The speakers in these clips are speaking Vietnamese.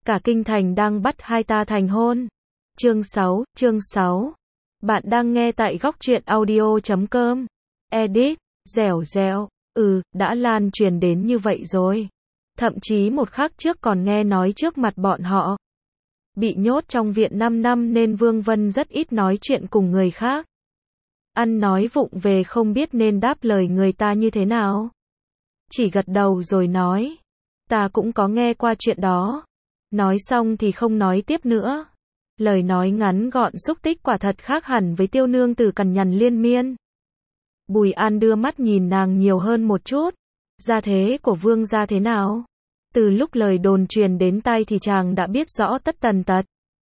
Cả kinh thành đang bắt hai ta thành hôn. Chương 6. Bạn đang nghe tại góc truyện audio.com. Edit, dẻo dẻo, đã lan truyền đến như vậy rồi. Thậm chí một khắc trước còn nghe nói trước mặt bọn họ. Bị nhốt trong viện 5 năm nên Vương Vân rất ít nói chuyện cùng người khác. Ăn nói vụng về không biết nên đáp lời người ta như thế nào. Chỉ gật đầu rồi nói. Ta cũng có nghe qua chuyện đó. Nói xong thì không nói tiếp nữa. Lời nói ngắn gọn xúc tích quả thật khác hẳn với Tiêu nương tử cằn nhằn liên miên. Bùi An đưa mắt nhìn nàng nhiều hơn một chút. Gia thế của Vương gia thế nào? Từ lúc lời đồn truyền đến tai thì chàng đã biết rõ tất tần tật.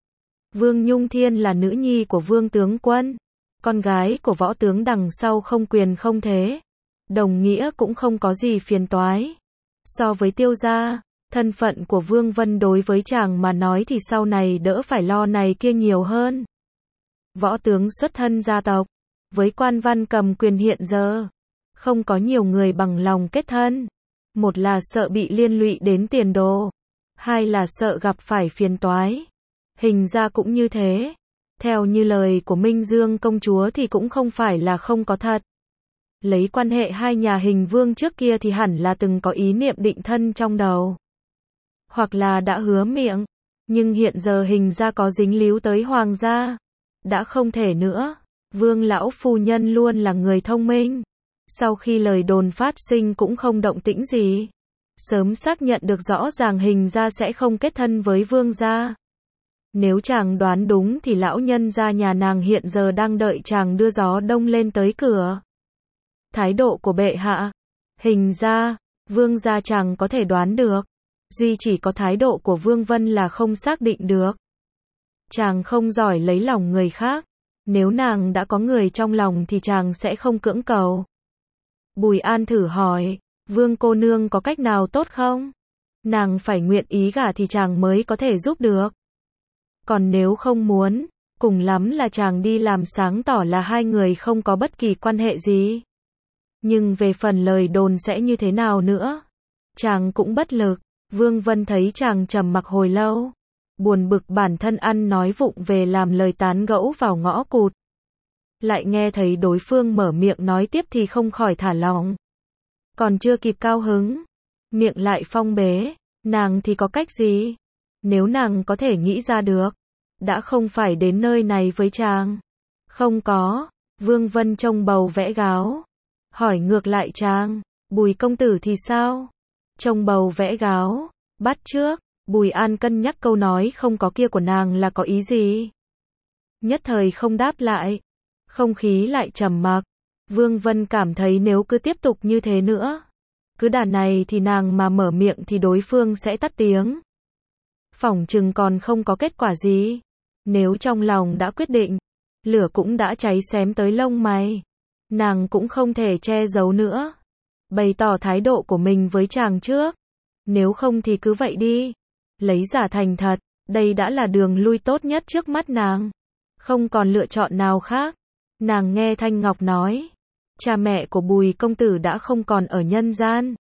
Vương Nhung Thiên là nữ nhi của Vương tướng quân, con gái của võ tướng đằng sau không quyền không thế. Đồng nghĩa cũng không có gì phiền toái. So với Tiêu gia, thân phận của Vương Vân đối với chàng mà nói thì sau này đỡ phải lo này kia nhiều hơn. Võ tướng xuất thân gia tộc, với quan văn cầm quyền hiện giờ, không có nhiều người bằng lòng kết thân. Một là sợ bị liên lụy đến tiền đồ, hai là sợ gặp phải phiền toái. Hình ra cũng như thế. Theo như lời của Minh Dương công chúa thì cũng không phải là không có thật. Lấy quan hệ hai nhà Hình Vương trước kia thì hẳn là từng có ý niệm định thân trong đầu. Hoặc là đã hứa miệng. Nhưng hiện giờ Hình ra có dính líu tới hoàng gia. Đã không thể nữa. Vương lão phu nhân luôn là người thông minh. Sau khi lời đồn phát sinh cũng không động tĩnh gì. Sớm xác nhận được rõ ràng Hình ra sẽ không kết thân với Vương gia. Nếu chàng đoán đúng thì lão nhân gia nhà nàng hiện giờ đang đợi chàng đưa gió đông lên tới cửa. Thái độ của bệ hạ, Hình ra, Vương gia chàng có thể đoán được. Duy chỉ có thái độ của Vương Vân là không xác định được. Chàng không giỏi lấy lòng người khác. Nếu nàng đã có người trong lòng thì chàng sẽ không cưỡng cầu. Bùi An thử hỏi, Vương cô nương có cách nào tốt không? Nàng phải nguyện ý gả thì chàng mới có thể giúp được. Còn nếu không muốn, cùng lắm là chàng đi làm sáng tỏ là hai người không có bất kỳ quan hệ gì. Nhưng về phần lời đồn sẽ như thế nào nữa? Chàng cũng bất lực. Vương Vân thấy chàng trầm mặc hồi lâu. Buồn bực bản thân ăn nói vụng về làm lời tán gẫu vào ngõ cụt. Lại nghe thấy đối phương mở miệng nói tiếp thì không khỏi thả lỏng. Còn chưa kịp cao hứng, miệng lại phong bế. Nàng thì có cách gì? Nếu nàng có thể nghĩ ra được, đã không phải đến nơi này với chàng. Không có. Vương Vân trông bầu vẽ gáo. Hỏi ngược lại chàng, Bùi công tử thì sao? Trông bầu vẽ gáo, bắt chước. Bùi An cân nhắc câu nói không có kia của nàng là có ý gì. Nhất thời không đáp lại. Không khí lại trầm mặc. Vương Vân cảm thấy nếu cứ tiếp tục như thế nữa, cứ đà này thì nàng mà mở miệng thì đối phương sẽ tắt tiếng. Phỏng chừng còn không có kết quả gì. Nếu trong lòng đã quyết định, lửa cũng đã cháy xém tới lông mày. Nàng cũng không thể che giấu nữa. Bày tỏ thái độ của mình với chàng trước. Nếu không thì cứ vậy đi. Lấy giả thành thật, đây đã là đường lui tốt nhất trước mắt nàng. Không còn lựa chọn nào khác. Nàng nghe Thanh Ngọc nói, cha mẹ của Bùi công tử đã không còn ở nhân gian.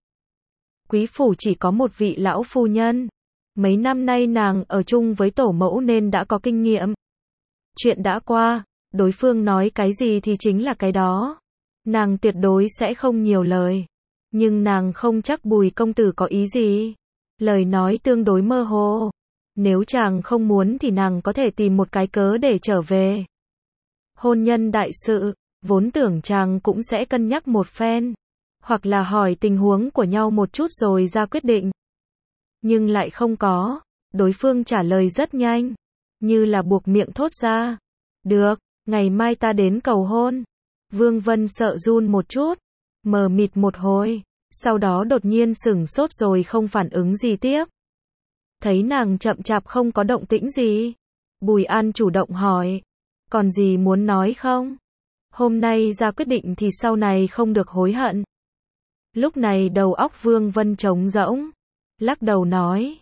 Quý phủ chỉ có một vị lão phu nhân. Mấy năm nay nàng ở chung với tổ mẫu nên đã có kinh nghiệm. Chuyện đã qua, đối phương nói cái gì thì chính là cái đó. Nàng tuyệt đối sẽ không nhiều lời. Nhưng nàng không chắc Bùi công tử có ý gì. Lời nói tương đối mơ hồ. Nếu chàng không muốn thì nàng có thể tìm một cái cớ để trở về. Hôn nhân đại sự, vốn tưởng chàng cũng sẽ cân nhắc một phen. Hoặc là hỏi tình huống của nhau một chút rồi ra quyết định. Nhưng lại không có. Đối phương trả lời rất nhanh. Như là buộc miệng thốt ra. Được, ngày mai ta đến cầu hôn. Vương Vân sợ run một chút. Mờ mịt một hồi. Sau đó đột nhiên sửng sốt rồi không phản ứng gì tiếp. Thấy nàng chậm chạp không có động tĩnh gì. Bùi An chủ động hỏi. Còn gì muốn nói không? Hôm nay ra quyết định thì sau này không được hối hận. Lúc này đầu óc Vương Vân trống rỗng. Lắc đầu nói.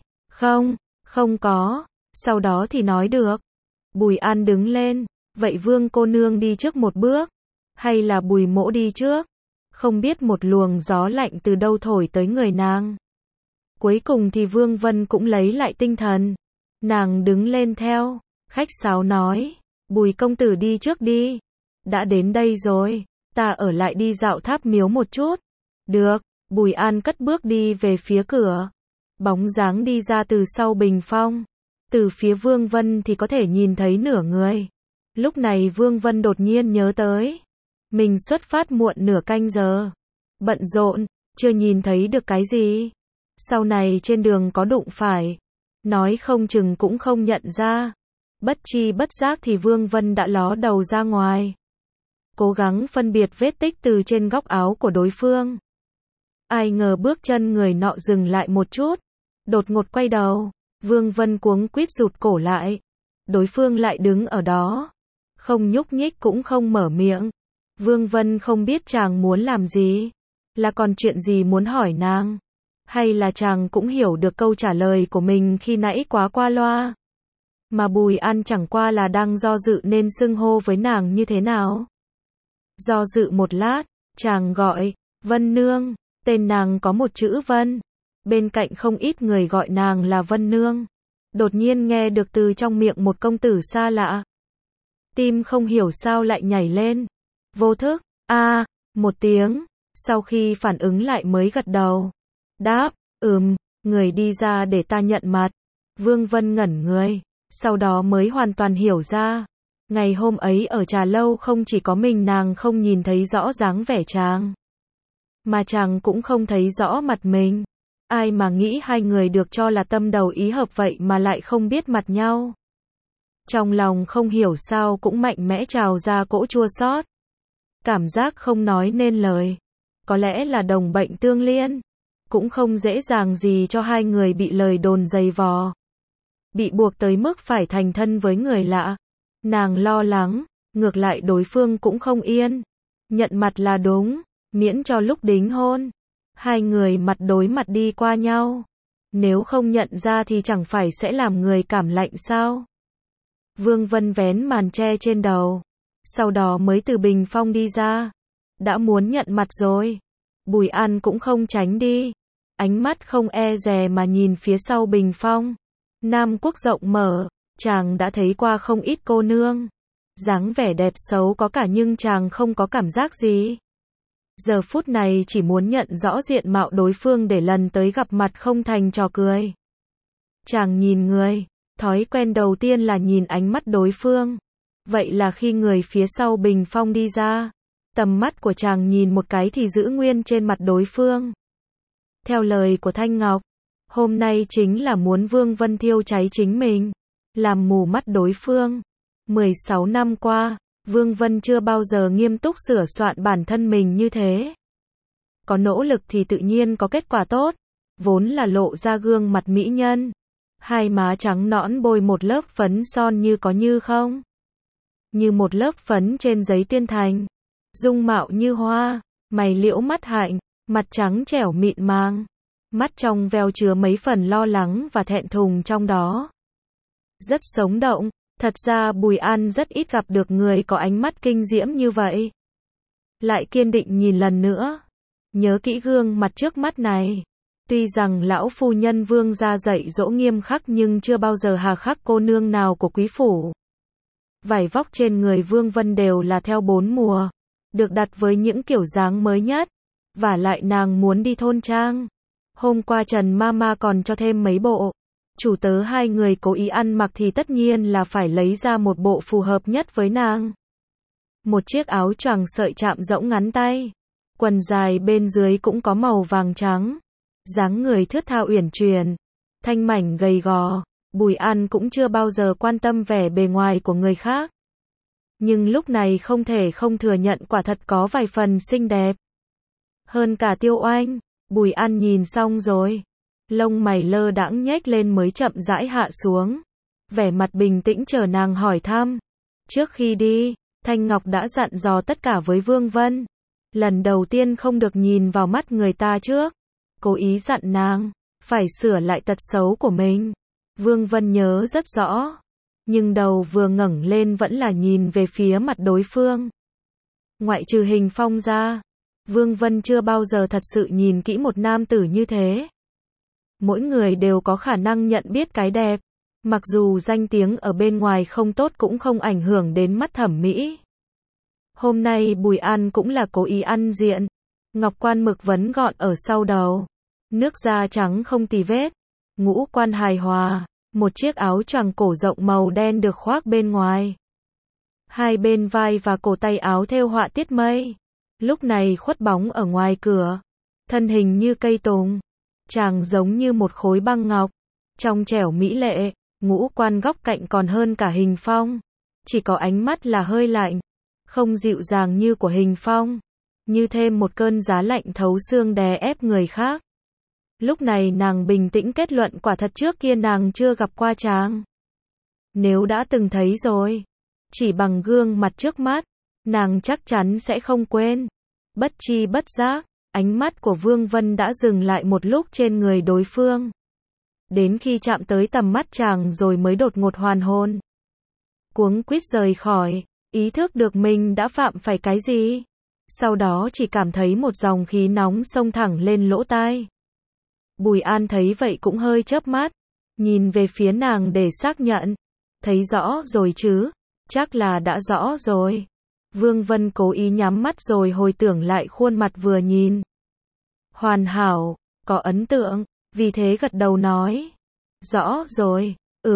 Không có. Sau đó thì nói được. Bùi An đứng lên. Vậy Vương cô nương đi trước một bước. Hay là Bùi mỗ đi trước? Không biết một luồng gió lạnh từ đâu thổi tới người nàng. Cuối cùng thì Vương Vân cũng lấy lại tinh thần. Nàng đứng lên theo, khách sáo nói, Bùi công tử đi trước đi. Đã đến đây rồi, ta ở lại đi dạo tháp miếu một chút. Được, Bùi An cất bước đi về phía cửa. Bóng dáng đi ra từ sau bình phong. Từ phía Vương Vân thì có thể nhìn thấy nửa người. Lúc này Vương Vân đột nhiên nhớ tới. Mình xuất phát muộn nửa canh giờ. Bận rộn, chưa nhìn thấy được cái gì. Sau này trên đường có đụng phải. Nói không chừng cũng không nhận ra. Bất chi bất giác thì Vương Vân đã ló đầu ra ngoài. Cố gắng phân biệt vết tích từ trên góc áo của đối phương. Ai ngờ bước chân người nọ dừng lại một chút. Đột ngột quay đầu. Vương Vân cuống quýt rụt cổ lại. Đối phương lại đứng ở đó. Không nhúc nhích cũng không mở miệng. Vương Vân không biết chàng muốn làm gì. Là còn chuyện gì muốn hỏi nàng. Hay là chàng cũng hiểu được câu trả lời của mình khi nãy quá qua loa. Mà Bùi An chẳng qua là đang do dự nên xưng hô với nàng như thế nào. Do dự một lát, chàng gọi, Vân Nương, tên nàng có một chữ Vân. Bên cạnh không ít người gọi nàng là Vân Nương. Đột nhiên nghe được từ trong miệng một công tử xa lạ. Tim không hiểu sao lại nhảy lên. Vô thức, một tiếng, sau khi phản ứng lại mới gật đầu. Đáp, người đi ra để ta nhận mặt. Vương Vân ngẩn người, sau đó mới hoàn toàn hiểu ra. Ngày hôm ấy ở trà lâu không chỉ có mình nàng không nhìn thấy rõ dáng vẻ chàng. Mà chàng cũng không thấy rõ mặt mình. Ai mà nghĩ hai người được cho là tâm đầu ý hợp vậy mà lại không biết mặt nhau. Trong lòng không hiểu sao cũng mạnh mẽ trào ra cỗ chua xót. Cảm giác không nói nên lời. Có lẽ là đồng bệnh tương liên. Cũng không dễ dàng gì cho hai người bị lời đồn dày vò. Bị buộc tới mức phải thành thân với người lạ. Nàng lo lắng, ngược lại đối phương cũng không yên. Nhận mặt là đúng, miễn cho lúc đính hôn. Hai người mặt đối mặt đi qua nhau. Nếu không nhận ra thì chẳng phải sẽ làm người cảm lạnh sao? Vương Vân vén màn che trên đầu. Sau đó mới từ bình phong đi ra. Đã muốn nhận mặt rồi. Bùi An cũng không tránh đi. Ánh mắt không e dè mà nhìn phía sau bình phong. Nam Quốc rộng mở, chàng đã thấy qua không ít cô nương. Dáng vẻ đẹp xấu có cả nhưng chàng không có cảm giác gì. Giờ phút này chỉ muốn nhận rõ diện mạo đối phương để lần tới gặp mặt không thành trò cười. Chàng nhìn người, thói quen đầu tiên là nhìn ánh mắt đối phương. Vậy là khi người phía sau bình phong đi ra, tầm mắt của chàng nhìn một cái thì giữ nguyên trên mặt đối phương. Theo lời của Thanh Ngọc, hôm nay chính là muốn Vương Vân thiêu cháy chính mình, làm mù mắt đối phương. 16 năm qua, Vương Vân chưa bao giờ nghiêm túc sửa soạn bản thân mình như thế. Có nỗ lực thì tự nhiên có kết quả tốt, vốn là lộ ra gương mặt mỹ nhân. Hai má trắng nõn bôi một lớp phấn son như có như không. Như một lớp phấn trên giấy tuyên thành. Dung mạo như hoa, mày liễu mắt hạnh, mặt trắng trẻo mịn màng. Mắt trong veo chứa mấy phần lo lắng và thẹn thùng trong đó. Rất sống động, thật ra Bùi An rất ít gặp được người có ánh mắt kinh diễm như vậy. Lại kiên định nhìn lần nữa. Nhớ kỹ gương mặt trước mắt này. Tuy rằng lão phu nhân Vương gia dạy dỗ nghiêm khắc nhưng chưa bao giờ hà khắc cô nương nào của quý phủ. Vải vóc trên người Vương Vân đều là theo 4 mùa. Được đặt với những kiểu dáng mới nhất. Và lại nàng muốn đi thôn trang. Hôm qua Trần Mama còn cho thêm mấy bộ. Chủ tớ hai người cố ý ăn mặc thì tất nhiên là phải lấy ra một bộ phù hợp nhất với nàng. Một chiếc áo choàng sợi chạm rỗng ngắn tay. Quần dài bên dưới cũng có màu vàng trắng. Dáng người thướt tha uyển chuyển. Thanh mảnh gầy gò. Bùi An cũng chưa bao giờ quan tâm vẻ bề ngoài của người khác. Nhưng lúc này không thể không thừa nhận quả thật có vài phần xinh đẹp. Hơn cả Tiêu Oanh. Bùi An nhìn xong rồi. Lông mày lơ đãng nhếch lên mới chậm rãi hạ xuống. Vẻ mặt bình tĩnh chờ nàng hỏi thăm. Trước khi đi, Thanh Ngọc đã dặn dò tất cả với Vương Vân. Lần đầu tiên không được nhìn vào mắt người ta trước. Cố ý dặn nàng, phải sửa lại tật xấu của mình. Vương Vân nhớ rất rõ. Nhưng đầu vừa ngẩng lên vẫn là nhìn về phía mặt đối phương. Ngoại trừ Hình Phong ra, Vương Vân chưa bao giờ thật sự nhìn kỹ một nam tử như thế. Mỗi người đều có khả năng nhận biết cái đẹp. Mặc dù danh tiếng ở bên ngoài không tốt cũng không ảnh hưởng đến mắt thẩm mỹ. Hôm nay Bùi An cũng là cố ý ăn diện. Ngọc quan mực vấn gọn ở sau đầu. Nước da trắng không tì vết. Ngũ quan hài hòa. Một chiếc áo choàng cổ rộng màu đen được khoác bên ngoài. Hai bên vai và cổ tay áo thêu họa tiết mây. Lúc này khuất bóng ở ngoài cửa. Thân hình như cây tùng. Chàng giống như một khối băng ngọc. Trong trẻo mỹ lệ. Ngũ quan góc cạnh còn hơn cả Hình Phong. Chỉ có ánh mắt là hơi lạnh. Không dịu dàng như của Hình Phong. Như thêm một cơn giá lạnh thấu xương đè ép người khác. Lúc này nàng bình tĩnh kết luận quả thật trước kia nàng chưa gặp qua chàng. Nếu đã từng thấy rồi, chỉ bằng gương mặt trước mắt, nàng chắc chắn sẽ không quên. Bất chi bất giác, ánh mắt của Vương Vân đã dừng lại một lúc trên người đối phương. Đến khi chạm tới tầm mắt chàng rồi mới đột ngột hoàn hồn. Cuống quýt rời khỏi, ý thức được mình đã phạm phải cái gì. Sau đó chỉ cảm thấy một dòng khí nóng xông thẳng lên lỗ tai. Bùi An thấy vậy cũng hơi chớp mắt, nhìn về phía nàng để xác nhận. Thấy rõ rồi chứ? Chắc là đã rõ rồi. Vương Vân cố ý nhắm mắt rồi hồi tưởng lại khuôn mặt vừa nhìn. Hoàn hảo, có ấn tượng, vì thế gật đầu nói. Rõ rồi,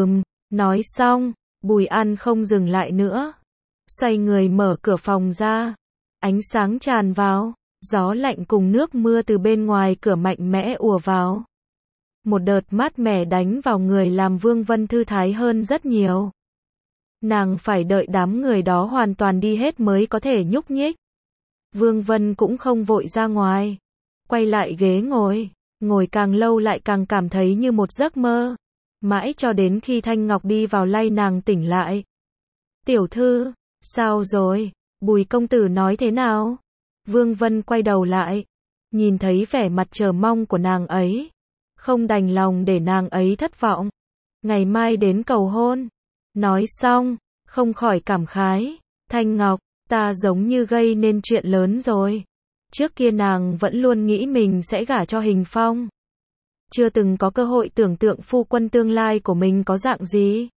nói xong, Bùi An không dừng lại nữa. Xoay người mở cửa phòng ra. Ánh sáng tràn vào, gió lạnh cùng nước mưa từ bên ngoài cửa mạnh mẽ ùa vào. Một đợt mát mẻ đánh vào người làm Vương Vân thư thái hơn rất nhiều. Nàng phải đợi đám người đó hoàn toàn đi hết mới có thể nhúc nhích. Vương Vân cũng không vội ra ngoài. Quay lại ghế ngồi càng lâu lại càng cảm thấy như một giấc mơ. Mãi cho đến khi Thanh Ngọc đi vào lay nàng tỉnh lại. Tiểu thư, sao rồi? Bùi công tử nói thế nào? Vương Vân quay đầu lại, nhìn thấy vẻ mặt chờ mong của nàng ấy. Không đành lòng để nàng ấy thất vọng. Ngày mai đến cầu hôn. Nói xong, không khỏi cảm khái. Thanh Ngọc, ta giống như gây nên chuyện lớn rồi. Trước kia nàng vẫn luôn nghĩ mình sẽ gả cho Hình Phong. Chưa từng có cơ hội tưởng tượng phu quân tương lai của mình có dạng gì.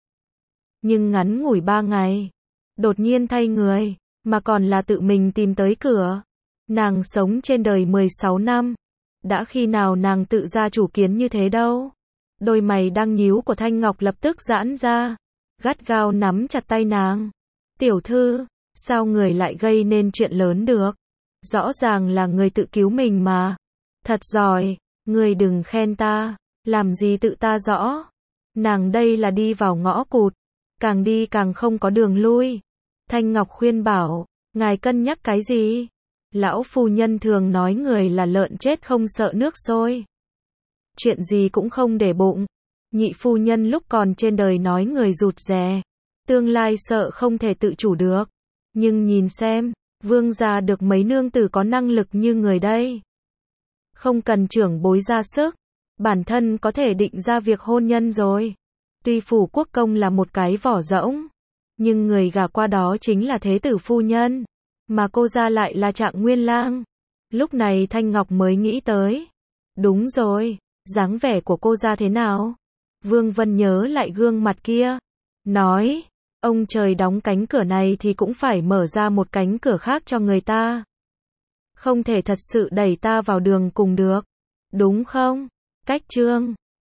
Nhưng ngắn ngủi 3 ngày, đột nhiên thay người, mà còn là tự mình tìm tới cửa. Nàng sống trên đời 16 năm. Đã khi nào nàng tự ra chủ kiến như thế đâu. Đôi mày đang nhíu của Thanh Ngọc lập tức giãn ra. Gắt gao nắm chặt tay nàng. Tiểu thư, sao người lại gây nên chuyện lớn được? Rõ ràng là người tự cứu mình mà. Thật giỏi, người đừng khen ta. Làm gì tự ta rõ. Nàng đây là đi vào ngõ cụt. Càng đi càng không có đường lui. Thanh Ngọc khuyên bảo, ngài cân nhắc cái gì? Lão phu nhân thường nói người là lợn chết không sợ nước sôi. Chuyện gì cũng không để bụng. Nhị phu nhân lúc còn trên đời nói người rụt rè. Tương lai sợ không thể tự chủ được. Nhưng nhìn xem, vương gia được mấy nương tử có năng lực như người đây. Không cần trưởng bối ra sức. Bản thân có thể định ra việc hôn nhân rồi. Tuy phủ quốc công là một cái vỏ rỗng. Nhưng người gả qua đó chính là thế tử phu nhân. Mà cô ra lại là Trạng Nguyên Lang. Lúc này Thanh Ngọc mới nghĩ tới. Đúng rồi, dáng vẻ của cô ra thế nào? Vương Vân nhớ lại gương mặt kia. Nói, ông trời đóng cánh cửa này thì cũng phải mở ra một cánh cửa khác cho người ta. Không thể thật sự đẩy ta vào đường cùng được. Đúng không? Cách chương